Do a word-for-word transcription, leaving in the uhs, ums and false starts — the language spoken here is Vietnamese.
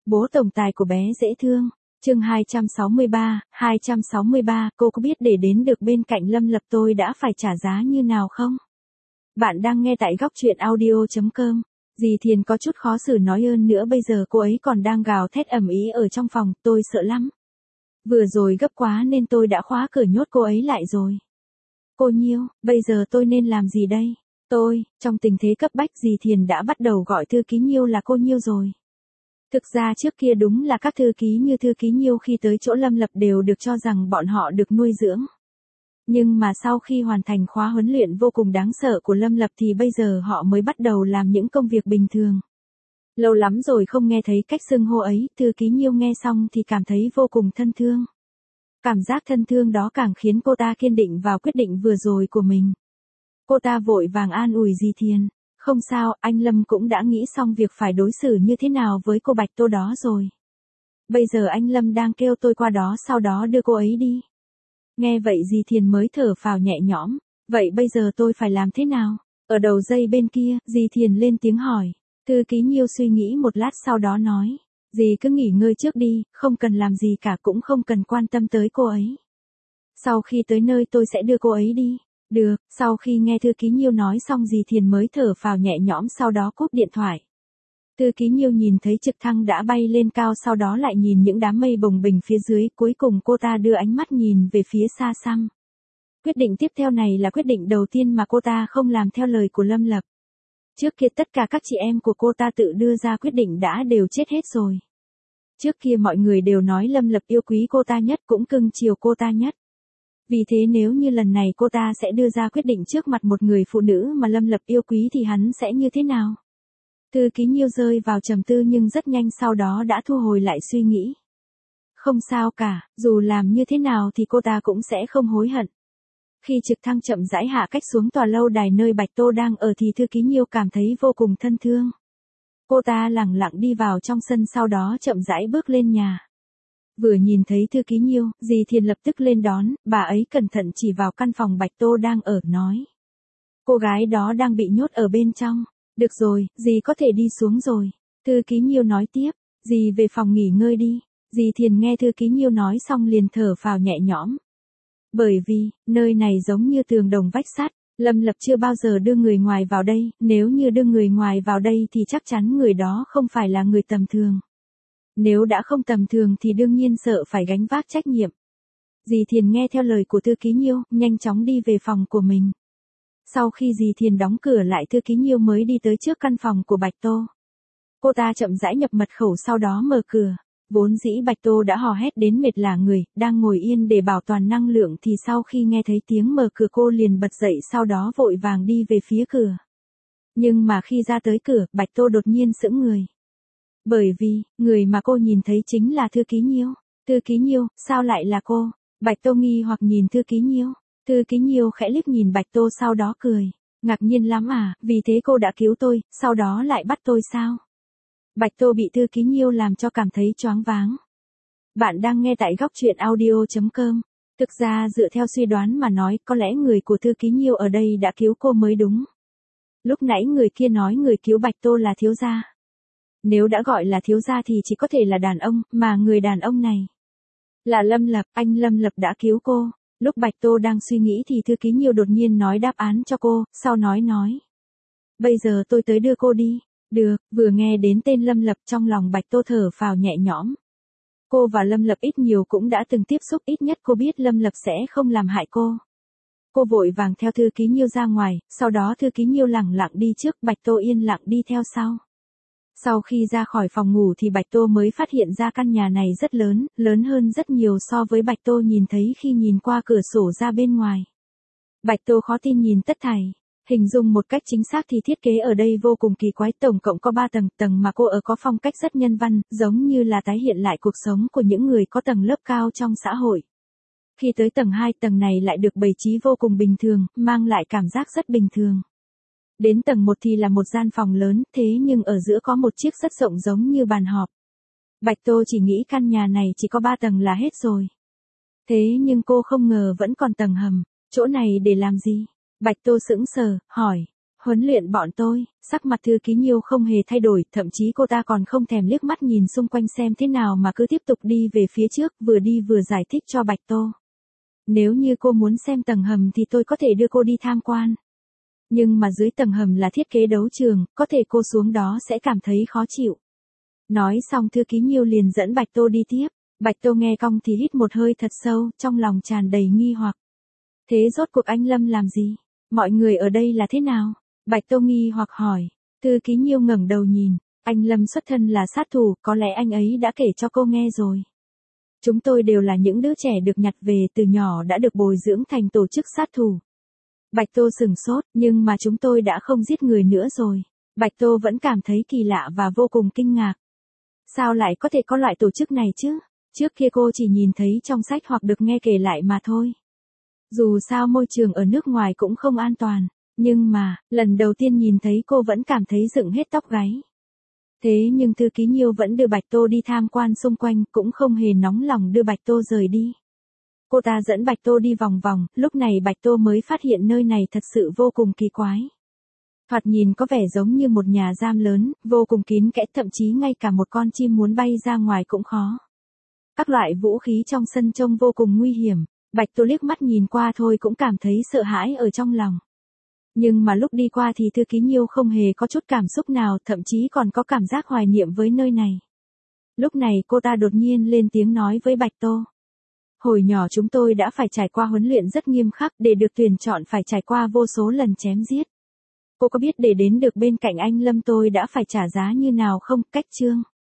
Bố tổng tài của bé dễ thương. Chương hai trăm sáu mươi ba, hai trăm sáu mươi ba, cô có biết để đến được bên cạnh Lâm Lập tôi đã phải trả giá như nào không? Bạn đang nghe tại góc truyện audio chấm com. Dì Thiền có chút khó xử nói ơn nữa, bây giờ cô ấy còn đang gào thét ầm ĩ ở trong phòng, tôi sợ lắm. Vừa rồi gấp quá nên tôi đã khóa cửa nhốt cô ấy lại rồi. Cô Nhiêu, bây giờ tôi nên làm gì đây? Tôi, trong tình thế cấp bách dì Thiền đã bắt đầu gọi thư ký Nhiêu là cô Nhiêu rồi. Thực ra trước kia đúng là các thư ký như thư ký Nhiêu khi tới chỗ Lâm Lập đều được cho rằng bọn họ được nuôi dưỡng. Nhưng mà sau khi hoàn thành khóa huấn luyện vô cùng đáng sợ của Lâm Lập thì bây giờ họ mới bắt đầu làm những công việc bình thường. Lâu lắm rồi không nghe thấy cách xưng hô ấy, thư ký Nhiêu nghe xong thì cảm thấy vô cùng thân thương. Cảm giác thân thương đó càng khiến cô ta kiên định vào quyết định vừa rồi của mình. Cô ta vội vàng an ủi dì Thiền. Không sao, anh Lâm cũng đã nghĩ xong việc phải đối xử như thế nào với cô Bạch Tô đó rồi. Bây giờ anh Lâm đang kêu tôi qua đó sau đó đưa cô ấy đi. Nghe vậy dì Thiền mới thở phào nhẹ nhõm. Vậy bây giờ tôi phải làm thế nào? Ở đầu dây bên kia, dì Thiền lên tiếng hỏi. Thư ký Nhiêu suy nghĩ một lát sau đó nói. Dì cứ nghỉ ngơi trước đi, không cần làm gì cả, cũng không cần quan tâm tới cô ấy. Sau khi tới nơi tôi sẽ đưa cô ấy đi. Được, sau khi nghe thư ký Nhiêu nói xong dì Thiền mới thở phào nhẹ nhõm sau đó cúp điện thoại. Thư ký Nhiêu nhìn thấy trực thăng đã bay lên cao sau đó lại nhìn những đám mây bồng bềnh phía dưới, cuối cùng cô ta đưa ánh mắt nhìn về phía xa xăm. Quyết định tiếp theo này là quyết định đầu tiên mà cô ta không làm theo lời của Lâm Lập. Trước kia tất cả các chị em của cô ta tự đưa ra quyết định đã đều chết hết rồi. Trước kia mọi người đều nói Lâm Lập yêu quý cô ta nhất cũng cưng chiều cô ta nhất. Vì thế nếu như lần này cô ta sẽ đưa ra quyết định trước mặt một người phụ nữ mà Lâm Lập yêu quý thì hắn sẽ như thế nào? Thư ký Nhiêu rơi vào trầm tư nhưng rất nhanh sau đó đã thu hồi lại suy nghĩ. Không sao cả, dù làm như thế nào thì cô ta cũng sẽ không hối hận. Khi trực thăng chậm rãi hạ cách xuống tòa lâu đài nơi Bạch Tô đang ở thì thư ký Nhiêu cảm thấy vô cùng thân thương. Cô ta lẳng lặng đi vào trong sân sau đó chậm rãi bước lên nhà. Vừa nhìn thấy thư ký Nhiêu, dì Thiền lập tức lên đón, bà ấy cẩn thận chỉ vào căn phòng Bạch Tô đang ở, nói. Cô gái đó đang bị nhốt ở bên trong. Được rồi, dì có thể đi xuống rồi. Thư ký Nhiêu nói tiếp, dì về phòng nghỉ ngơi đi. Dì Thiền nghe thư ký Nhiêu nói xong liền thở phào nhẹ nhõm. Bởi vì, nơi này giống như tường đồng vách sắt, Lâm Lập chưa bao giờ đưa người ngoài vào đây, nếu như đưa người ngoài vào đây thì chắc chắn người đó không phải là người tầm thường. Nếu đã không tầm thường thì đương nhiên sợ phải gánh vác trách nhiệm. Dì Thiền nghe theo lời của thư ký Nhiêu, nhanh chóng đi về phòng của mình. Sau khi dì Thiền đóng cửa lại thư ký Nhiêu mới đi tới trước căn phòng của Bạch Tô. Cô ta chậm rãi nhập mật khẩu sau đó mở cửa. Vốn dĩ Bạch Tô đã hò hét đến mệt lả người, đang ngồi yên để bảo toàn năng lượng thì sau khi nghe thấy tiếng mở cửa cô liền bật dậy sau đó vội vàng đi về phía cửa. Nhưng mà khi ra tới cửa, Bạch Tô đột nhiên sững người. Bởi vì, người mà cô nhìn thấy chính là thư ký Nhiêu. Thư ký Nhiêu, sao lại là cô? Bạch Tô nghi hoặc nhìn thư ký Nhiêu. Thư ký Nhiêu khẽ liếc nhìn Bạch Tô sau đó cười. Ngạc nhiên lắm à, vì thế cô đã cứu tôi, sau đó lại bắt tôi sao? Bạch Tô bị thư ký Nhiêu làm cho cảm thấy choáng váng. Bạn đang nghe tại góc truyện audio chấm com. Thực ra dựa theo suy đoán mà nói, có lẽ người của thư ký Nhiêu ở đây đã cứu cô mới đúng. Lúc nãy người kia nói người cứu Bạch Tô là thiếu gia. Nếu đã gọi là thiếu gia thì chỉ có thể là đàn ông, mà người đàn ông này là Lâm Lập, anh Lâm Lập đã cứu cô. Lúc Bạch Tô đang suy nghĩ thì thư ký Nhiêu đột nhiên nói đáp án cho cô, sau nói nói. Bây giờ tôi tới đưa cô đi. Được, vừa nghe đến tên Lâm Lập trong lòng Bạch Tô thở phào nhẹ nhõm. Cô và Lâm Lập ít nhiều cũng đã từng tiếp xúc, ít nhất cô biết Lâm Lập sẽ không làm hại cô. Cô vội vàng theo thư ký Nhiêu ra ngoài, sau đó thư ký Nhiêu lẳng lặng đi trước, Bạch Tô yên lặng đi theo sau. Sau khi ra khỏi phòng ngủ thì Bạch Tô mới phát hiện ra căn nhà này rất lớn, lớn hơn rất nhiều so với Bạch Tô nhìn thấy khi nhìn qua cửa sổ ra bên ngoài. Bạch Tô khó tin nhìn tất thảy. Hình dung một cách chính xác thì thiết kế ở đây vô cùng kỳ quái, tổng cộng có ba tầng, tầng mà cô ở có phong cách rất nhân văn, giống như là tái hiện lại cuộc sống của những người có tầng lớp cao trong xã hội. Khi tới tầng hai, tầng này lại được bày trí vô cùng bình thường, mang lại cảm giác rất bình thường. Đến tầng một thì là một gian phòng lớn, thế nhưng ở giữa có một chiếc rất rộng giống như bàn họp. Bạch Tô chỉ nghĩ căn nhà này chỉ có ba tầng là hết rồi. Thế nhưng cô không ngờ vẫn còn tầng hầm, chỗ này để làm gì? Bạch Tô sững sờ, hỏi. Huấn luyện bọn tôi, sắc mặt Thư Ký Nhiêu không hề thay đổi, thậm chí cô ta còn không thèm liếc mắt nhìn xung quanh xem thế nào mà cứ tiếp tục đi về phía trước, vừa đi vừa giải thích cho Bạch Tô. Nếu như cô muốn xem tầng hầm thì tôi có thể đưa cô đi tham quan. Nhưng mà dưới tầng hầm là thiết kế đấu trường, có thể cô xuống đó sẽ cảm thấy khó chịu. Nói xong Thư Ký Nhiêu liền dẫn Bạch Tô đi tiếp. Bạch Tô nghe cong thì hít một hơi thật sâu, trong lòng tràn đầy nghi hoặc. Thế rốt cuộc anh Lâm làm gì? Mọi người ở đây là thế nào? Bạch Tô nghi hoặc hỏi. Thư Ký Nhiêu ngẩng đầu nhìn. Anh Lâm xuất thân là sát thủ, có lẽ anh ấy đã kể cho cô nghe rồi. Chúng tôi đều là những đứa trẻ được nhặt về từ nhỏ đã được bồi dưỡng thành tổ chức sát thủ. Bạch Tô sửng sốt, nhưng mà chúng tôi đã không giết người nữa rồi. Bạch Tô vẫn cảm thấy kỳ lạ và vô cùng kinh ngạc. Sao lại có thể có loại tổ chức này chứ? Trước kia cô chỉ nhìn thấy trong sách hoặc được nghe kể lại mà thôi. Dù sao môi trường ở nước ngoài cũng không an toàn, nhưng mà, lần đầu tiên nhìn thấy cô vẫn cảm thấy dựng hết tóc gáy. Thế nhưng Thư Ký Nhiêu vẫn đưa Bạch Tô đi tham quan xung quanh, cũng không hề nóng lòng đưa Bạch Tô rời đi. Cô ta dẫn Bạch Tô đi vòng vòng, lúc này Bạch Tô mới phát hiện nơi này thật sự vô cùng kỳ quái. Thoạt nhìn có vẻ giống như một nhà giam lớn, vô cùng kín kẽ, thậm chí ngay cả một con chim muốn bay ra ngoài cũng khó. Các loại vũ khí trong sân trông vô cùng nguy hiểm, Bạch Tô liếc mắt nhìn qua thôi cũng cảm thấy sợ hãi ở trong lòng. Nhưng mà lúc đi qua thì Thư Ký Nhiêu không hề có chút cảm xúc nào, thậm chí còn có cảm giác hoài niệm với nơi này. Lúc này cô ta đột nhiên lên tiếng nói với Bạch Tô. Hồi nhỏ chúng tôi đã phải trải qua huấn luyện rất nghiêm khắc, để được tuyển chọn phải trải qua vô số lần chém giết. Cô có biết để đến được bên cạnh anh Lâm tôi đã phải trả giá như nào không? Cách chương